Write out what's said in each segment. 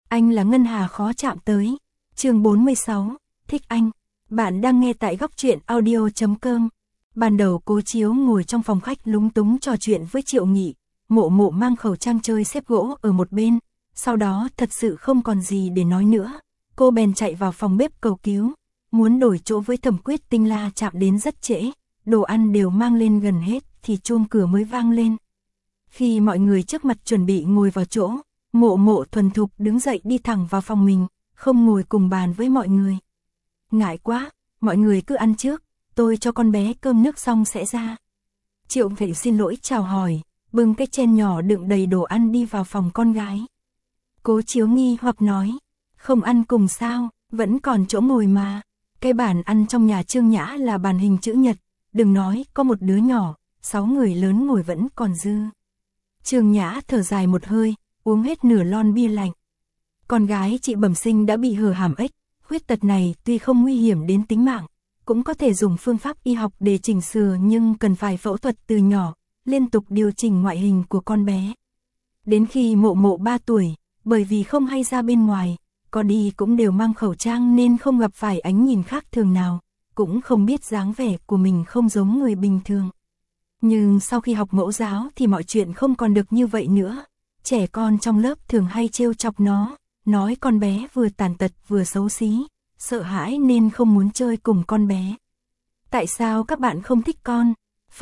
Anh là Ngân Hà khó chạm tới. Chương 46, thích anh. Bạn đang nghe tại góc truyện audio.com. Ban đầu Cố Chiếu ngồi trong phòng khách lúng túng trò chuyện với Triệu Nghị, Mộ Mộ mang khẩu trang chơi xếp gỗ ở một bên, sau đó thật sự không còn gì để nói nữa, cô bèn chạy vào phòng bếp cầu cứu, muốn đổi chỗ với Thẩm Quyết Tinh. La Trạm đến rất trễ, đồ ăn đều mang lên gần hết thì chuông cửa mới vang lên. Khi mọi người trước mặt chuẩn bị ngồi vào chỗ, Mộ Mộ thuần thục đứng dậy đi thẳng vào phòng mình, không ngồi cùng bàn với mọi người. Ngại quá, mọi người cứ ăn trước, tôi cho con bé cơm nước xong sẽ ra. Triệu Vệ xin lỗi chào hỏi, bưng cái chén nhỏ đựng đầy đồ ăn đi vào phòng con gái. Cố Chiếu nghi hoặc nói, không ăn cùng sao, vẫn còn chỗ ngồi mà. Cái bàn ăn trong nhà Trương Nhã là bàn hình chữ nhật, đừng nói có một đứa nhỏ, 6 người lớn ngồi vẫn còn dư. Trương Nhã thở dài một hơi, uống hết nửa lon bia lạnh. Con gái chị bẩm sinh đã bị hở hàm ếch, khuyết tật này tuy không nguy hiểm đến tính mạng, cũng có thể dùng phương pháp y học để chỉnh sửa nhưng cần phải phẫu thuật từ nhỏ, liên tục điều chỉnh ngoại hình của con bé. Đến khi Mộ Mộ 3 tuổi, bởi vì không hay ra bên ngoài, có đi cũng đều mang khẩu trang nên không gặp phải ánh nhìn khác thường nào, cũng không biết dáng vẻ của mình không giống người bình thường. Nhưng sau khi học mẫu giáo thì mọi chuyện không còn được như vậy nữa. Trẻ con trong lớp thường hay trêu chọc nó, nói con bé vừa tàn tật vừa xấu xí, sợ hãi nên không muốn chơi cùng con bé. Tại sao các bạn không thích con?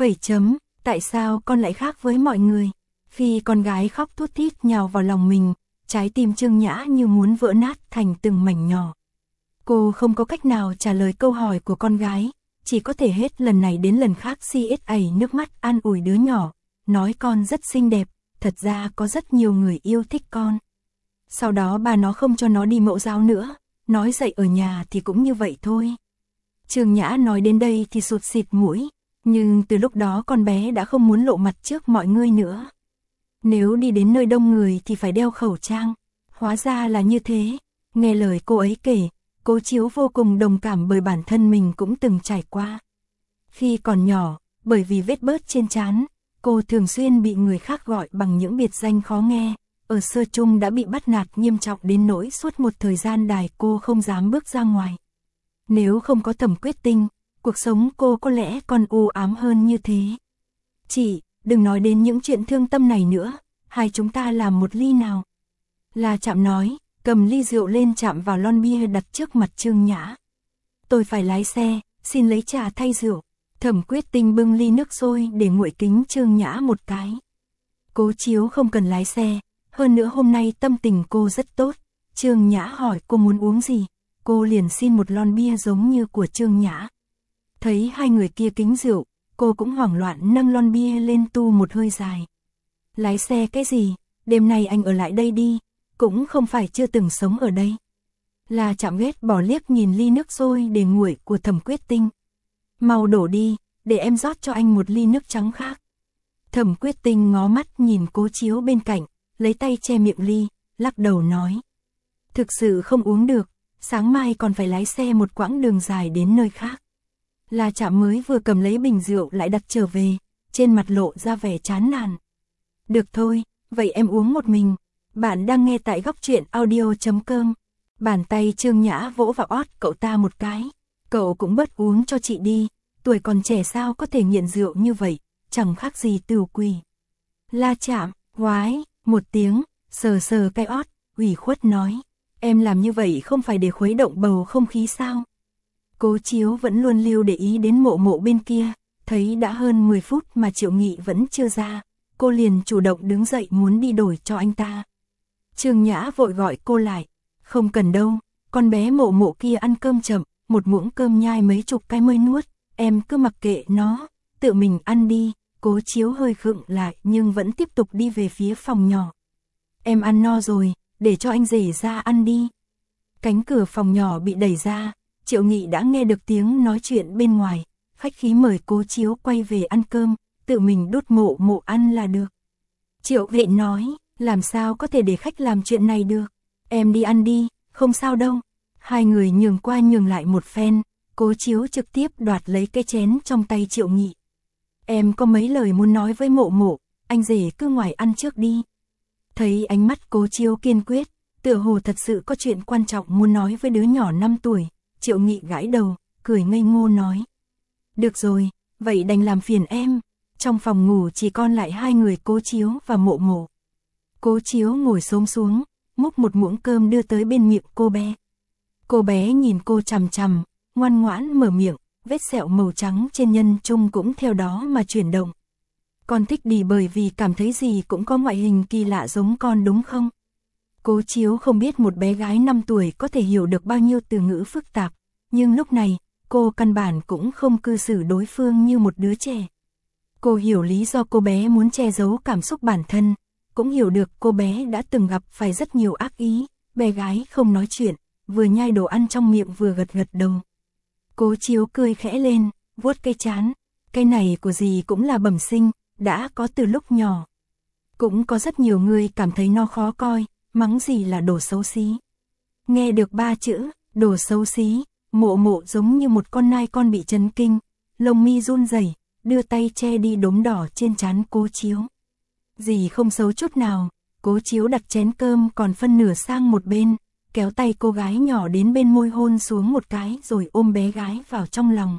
Tại sao con lại khác với mọi người? Khi con gái khóc thút thít nhào vào lòng mình, trái tim Trương Nhã như muốn vỡ nát thành từng mảnh nhỏ. Cô không có cách nào trả lời câu hỏi của con gái, chỉ có thể hết lần này đến lần khác xiết ẩy nước mắt an ủi đứa nhỏ, nói con rất xinh đẹp, thật ra có rất nhiều người yêu thích con. Sau đó bà nó không cho nó đi mẫu giáo nữa, nói dạy ở nhà thì cũng như vậy thôi. Trương Nhã nói đến đây thì sụt xịt mũi, nhưng từ lúc đó con bé đã không muốn lộ mặt trước mọi người nữa. Nếu đi đến nơi đông người thì phải đeo khẩu trang, hóa ra là như thế. Nghe lời cô ấy kể, Cố Chiếu vô cùng đồng cảm bởi bản thân mình cũng từng trải qua. Khi còn nhỏ, bởi vì vết bớt trên trán, cô thường xuyên bị người khác gọi bằng những biệt danh khó nghe. Ở sơ trung đã bị bắt nạt nghiêm trọng đến nỗi suốt một thời gian dài cô không dám bước ra ngoài. Nếu không có Thẩm Quyết Tinh, cuộc sống cô có lẽ còn u ám hơn như thế. Chị, đừng nói đến những chuyện thương tâm này nữa, hai chúng ta làm một ly nào. La Trạm nói, cầm ly rượu lên chạm vào lon bia đặt trước mặt Trương Nhã. Tôi phải lái xe, xin lấy trà thay rượu. Thẩm Quyết Tinh bưng ly nước sôi để nguội kính Trương Nhã một cái. Cố Chiếu không cần lái xe, hơn nữa hôm nay tâm tình cô rất tốt. Trương Nhã hỏi cô muốn uống gì, cô liền xin một lon bia giống như của Trương Nhã. Thấy hai người kia kính rượu, cô cũng hoảng loạn nâng lon bia lên tu một hơi dài. Lái xe cái gì, đêm nay anh ở lại đây đi, cũng không phải chưa từng sống ở đây. La Trạm ghét bỏ liếc nhìn ly nước sôi để nguội của Thẩm Quyết Tinh. Mau đổ đi, để em rót cho anh một ly nước trắng khác. Thẩm Quyết Tinh ngó mắt nhìn Cố Chiếu bên cạnh, lấy tay che miệng ly, lắc đầu nói. Thực sự không uống được, sáng mai còn phải lái xe một quãng đường dài đến nơi khác. La Trạm mới vừa cầm lấy bình rượu lại đặt trở về, trên mặt lộ ra vẻ chán nản. Được thôi, vậy em uống một mình. Bạn đang nghe tại góc truyện audio.com. Bàn tay Trương Nhã vỗ vào ót cậu ta một cái. Cậu cũng bớt uống cho chị đi, tuổi còn trẻ sao có thể nghiện rượu như vậy, chẳng khác gì tửu quỷ. La Trạm, ngoái, một tiếng, sờ sờ cái ót, ủy khuất nói. Em làm như vậy không phải để khuấy động bầu không khí sao? Cố Chiếu vẫn luôn lưu để ý đến Mộ Mộ bên kia, thấy đã hơn 10 phút mà Triệu Nghị vẫn chưa ra, cô liền chủ động đứng dậy muốn đi đổi cho anh ta. Trương Nhã vội gọi cô lại, không cần đâu, con bé Mộ Mộ kia ăn cơm chậm, một muỗng cơm nhai mấy chục cái mới nuốt, em cứ mặc kệ nó, tự mình ăn đi. Cố Chiếu hơi khựng lại nhưng vẫn tiếp tục đi về phía phòng nhỏ. Em ăn no rồi, để cho anh rể ra ăn đi. Cánh cửa phòng nhỏ bị đẩy ra, Triệu Nghị đã nghe được tiếng nói chuyện bên ngoài, khách khí mời Cố Chiếu quay về ăn cơm, tự mình đút Mộ Mộ ăn là được. Triệu Vệ nói, làm sao có thể để khách làm chuyện này được, em đi ăn đi, không sao đâu. Hai người nhường qua nhường lại một phen, Cố Chiếu trực tiếp đoạt lấy cái chén trong tay Triệu Nghị. Em có mấy lời muốn nói với Mộ Mộ, anh rể cứ ngoài ăn trước đi. Thấy ánh mắt Cố Chiếu kiên quyết, Tựa hồ thật sự có chuyện quan trọng muốn nói với đứa nhỏ 5 tuổi, Triệu Nghị gãi đầu, cười ngây ngô nói. Được rồi, vậy đành làm phiền em. Trong phòng ngủ chỉ còn lại hai người Cố Chiếu và Mộ Mộ. Cố Chiếu ngồi xổm xuống, múc một muỗng cơm đưa tới bên miệng cô bé. Cô bé nhìn cô chằm chằm, ngoan ngoãn mở miệng, vết sẹo màu trắng trên nhân trung cũng theo đó mà chuyển động. Con thích đi bởi vì cảm thấy gì cũng có ngoại hình kỳ lạ giống con đúng không? Cố Chiếu không biết một bé gái 5 tuổi có thể hiểu được bao nhiêu từ ngữ phức tạp, nhưng lúc này, cô căn bản cũng không cư xử đối phương như một đứa trẻ. Cô hiểu lý do cô bé muốn che giấu cảm xúc bản thân, cũng hiểu được cô bé đã từng gặp phải rất nhiều ác ý, bé gái không nói chuyện, vừa nhai đồ ăn trong miệng vừa gật gật đầu. Cố Chiếu cười khẽ lên, vuốt cái trán, cái này của dì cũng là bẩm sinh, đã có từ lúc nhỏ. Cũng có rất nhiều người cảm thấy nó khó coi, mắng dì là đồ xấu xí. Nghe được 3 chữ, đồ xấu xí, Mộ Mộ giống như một con nai con bị chấn kinh, lông mi run rẩy, đưa tay che đi đốm đỏ trên trán Cố Chiếu. Dì không xấu chút nào, Cố Chiếu đặt chén cơm còn phân nửa sang một bên, kéo tay cô gái nhỏ đến bên môi hôn xuống một cái rồi ôm bé gái vào trong lòng.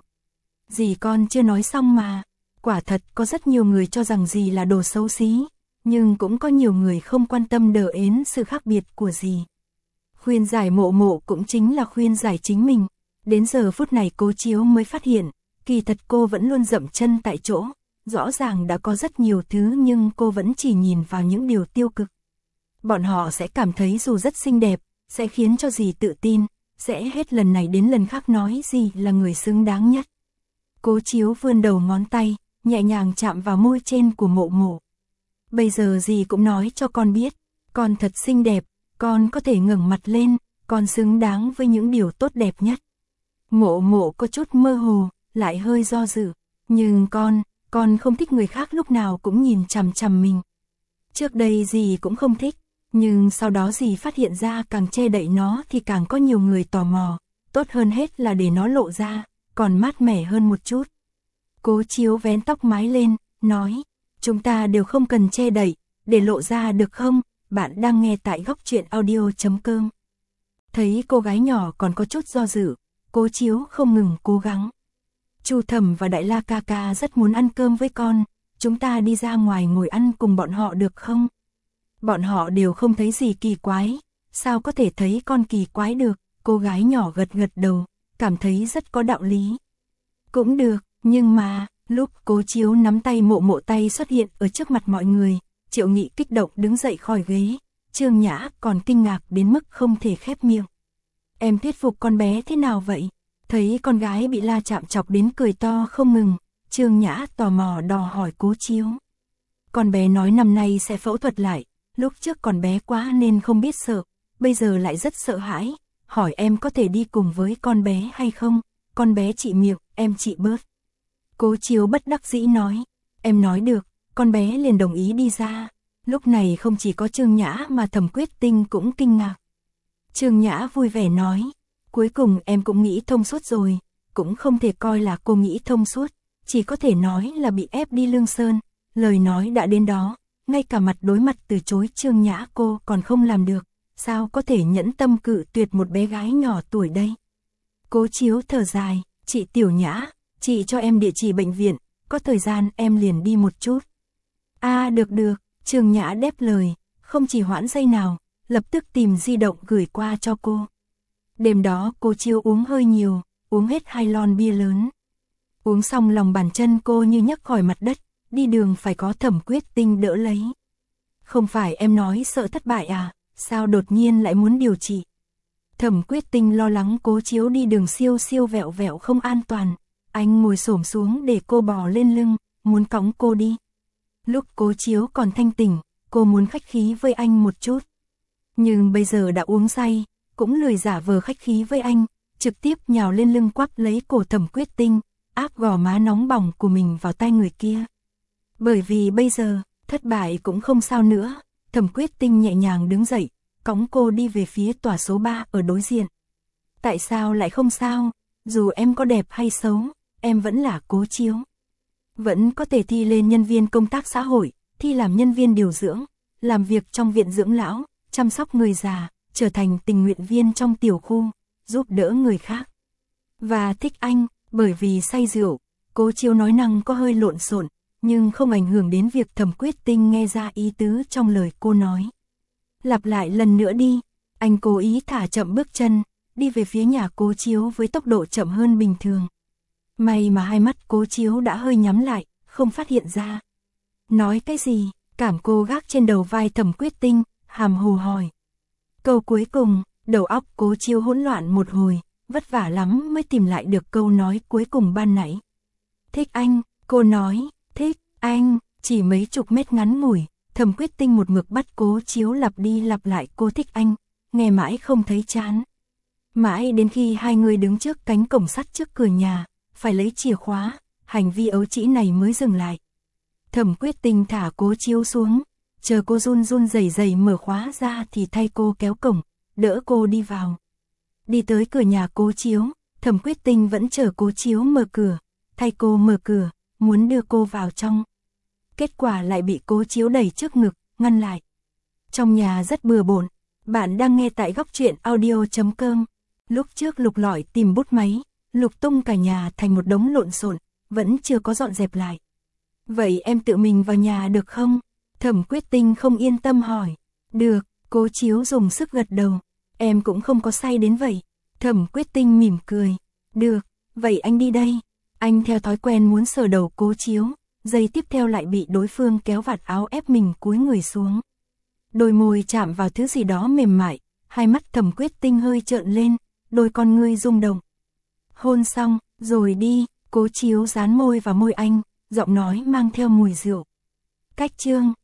Dì con chưa nói xong mà, quả thật có rất nhiều người cho rằng dì là đồ xấu xí, nhưng cũng có nhiều người không quan tâm đờ ến sự khác biệt của dì. Khuyên giải Mộ Mộ cũng chính là khuyên giải chính mình, đến giờ phút này Cố Chiếu mới phát hiện, kỳ thật cô vẫn luôn dậm chân tại chỗ, rõ ràng đã có rất nhiều thứ nhưng cô vẫn chỉ nhìn vào những điều tiêu cực. Bọn họ sẽ cảm thấy dù rất xinh đẹp, sẽ khiến cho dì tự tin, sẽ hết lần này đến lần khác nói dì là người xứng đáng nhất. Cố Chiếu vươn đầu ngón tay, nhẹ nhàng chạm vào môi trên của Mộ Mộ. Bây giờ dì cũng nói cho con biết, con thật xinh đẹp, con có thể ngẩng mặt lên, con xứng đáng với những điều tốt đẹp nhất. Mộ Mộ có chút mơ hồ, lại hơi do dự, nhưng con không thích người khác lúc nào cũng nhìn chằm chằm mình. Trước đây dì cũng không thích, nhưng sau đó dì phát hiện ra càng che đậy nó thì càng có nhiều người tò mò, tốt hơn hết là để nó lộ ra, còn mát mẻ hơn một chút. Cố Chiếu vén tóc mái lên, nói, chúng ta đều không cần che đậy, để lộ ra được không? Bạn đang nghe tại Góc Truyện Audio.com. Thấy cô gái nhỏ còn có chút do dự, Cố Chiếu không ngừng cố gắng. Chu Thẩm và Đại La ca ca rất muốn ăn cơm với con, chúng ta đi ra ngoài ngồi ăn cùng bọn họ được không? Bọn họ đều không thấy gì kỳ quái, sao có thể thấy con kỳ quái được? Cô gái nhỏ gật gật đầu, cảm thấy rất có đạo lý. Cũng được, nhưng mà, lúc Cố Chiếu nắm tay Mộ Mộ tay xuất hiện ở trước mặt mọi người, Triệu Nghị kích động đứng dậy khỏi ghế, Trương Nhã còn kinh ngạc đến mức không thể khép miệng. Em thuyết phục con bé thế nào vậy? Thấy con gái bị la chạm chọc đến cười to không ngừng, Trương Nhã tò mò đòi hỏi Cố Chiếu. Con bé nói năm nay sẽ phẫu thuật lại, lúc trước còn bé quá nên không biết sợ, bây giờ lại rất sợ hãi, hỏi em có thể đi cùng với con bé hay không? Con bé trị miệng, em trị bớt. Cố Chiếu bất đắc dĩ nói, em nói được, con bé liền đồng ý đi ra. Lúc này không chỉ có Trương Nhã mà Thẩm Quyết Tinh cũng kinh ngạc. Trương Nhã vui vẻ nói, cuối cùng em cũng nghĩ thông suốt rồi, cũng không thể coi là cô nghĩ thông suốt, chỉ có thể nói là bị ép đi Lương Sơn, lời nói đã đến đó, ngay cả mặt đối mặt từ chối Trương Nhã cô còn không làm được, sao có thể nhẫn tâm cự tuyệt một bé gái nhỏ tuổi đây. Cố Chiếu thở dài, chị Tiểu Nhã, chị cho em địa chỉ bệnh viện, có thời gian em liền đi một chút. Được, Trương Nhã đáp lời, không chỉ hoãn giây nào, lập tức tìm di động gửi qua cho cô. Đêm đó Cố Chiếu uống hơi nhiều, uống hết 2 lon bia lớn. Uống xong lòng bàn chân cô như nhấc khỏi mặt đất, đi đường phải có Thẩm Quyết Tinh đỡ lấy. Không phải em nói sợ thất bại à, sao đột nhiên lại muốn điều trị? Thẩm Quyết Tinh lo lắng Cố Chiếu đi đường siêu vẹo vẹo không an toàn, anh ngồi xổm xuống để cô bò lên lưng, muốn cõng cô đi. Lúc Cố Chiếu còn thanh tỉnh, cô muốn khách khí với anh một chút. Nhưng bây giờ đã uống say, cũng lười giả vờ khách khí với anh, trực tiếp nhào lên lưng quắp lấy cổ Thẩm Quyết Tinh, áp gò má nóng bỏng của mình vào tai người kia. Bởi vì bây giờ, thất bại cũng không sao nữa, Thẩm Quyết Tinh nhẹ nhàng đứng dậy, cõng cô đi về phía tòa số 3 ở đối diện. Tại sao lại không sao? Dù em có đẹp hay xấu, em vẫn là Cố Chiếu. Vẫn có thể thi lên nhân viên công tác xã hội, thi làm nhân viên điều dưỡng, làm việc trong viện dưỡng lão, chăm sóc người già, trở thành tình nguyện viên trong tiểu khu, giúp đỡ người khác. Và thích anh, bởi vì say rượu, Cố Chiếu nói năng có hơi lộn xộn, nhưng không ảnh hưởng đến việc Thẩm Quyết Tinh nghe ra ý tứ trong lời cô nói. Lặp lại lần nữa đi, anh cố ý thả chậm bước chân, đi về phía nhà Cố Chiếu với tốc độ chậm hơn bình thường. May mà hai mắt Cố Chiếu đã hơi nhắm lại, không phát hiện ra. Nói cái gì? Cảm cô gác trên đầu vai Thẩm Quyết Tinh, hàm hồ hỏi. Câu cuối cùng, đầu óc Cố Chiếu hỗn loạn một hồi, vất vả lắm mới tìm lại được câu nói cuối cùng ban nãy. Thích anh, cô nói, thích anh, chỉ mấy chục mét ngắn ngủi, Thẩm Quyết Tinh một mực bắt Cố Chiếu lặp đi lặp lại cô thích anh, nghe mãi không thấy chán. Mãi đến khi hai người đứng trước cánh cổng sắt trước cửa nhà, phải lấy chìa khóa, hành vi ấu trĩ này mới dừng lại. Thẩm Quyết Tinh thả Cố Chiếu xuống, chờ cô run run rẩy rẩy mở khóa ra thì thay cô kéo cổng, đỡ cô đi vào. Đi tới cửa nhà Cố Chiếu, Thẩm Quyết Tinh vẫn chờ Cố Chiếu mở cửa, thay cô mở cửa, muốn đưa cô vào trong. Kết quả lại bị Cố Chiếu đẩy trước ngực, ngăn lại. Trong nhà rất bừa bộn, bạn đang nghe tại góc truyện audio.com. Lúc trước lục lọi tìm bút máy, lục tung cả nhà thành một đống lộn xộn, vẫn chưa có dọn dẹp lại. Vậy em tự mình vào nhà được không? Thẩm Quyết Tinh không yên tâm hỏi. Được, Cố Chiếu dùng sức gật đầu. Em cũng không có say đến vậy. Thẩm Quyết Tinh mỉm cười. Được, vậy anh đi đây. Anh theo thói quen muốn sờ đầu Cố Chiếu, giây tiếp theo lại bị đối phương kéo vạt áo ép mình cúi người xuống. Đôi môi chạm vào thứ gì đó mềm mại, hai mắt Thẩm Quyết Tinh hơi trợn lên, đôi con ngươi rung động. Hôn xong, rồi đi, Cố Chiếu dán môi vào môi anh, giọng nói mang theo mùi rượu. Cách chương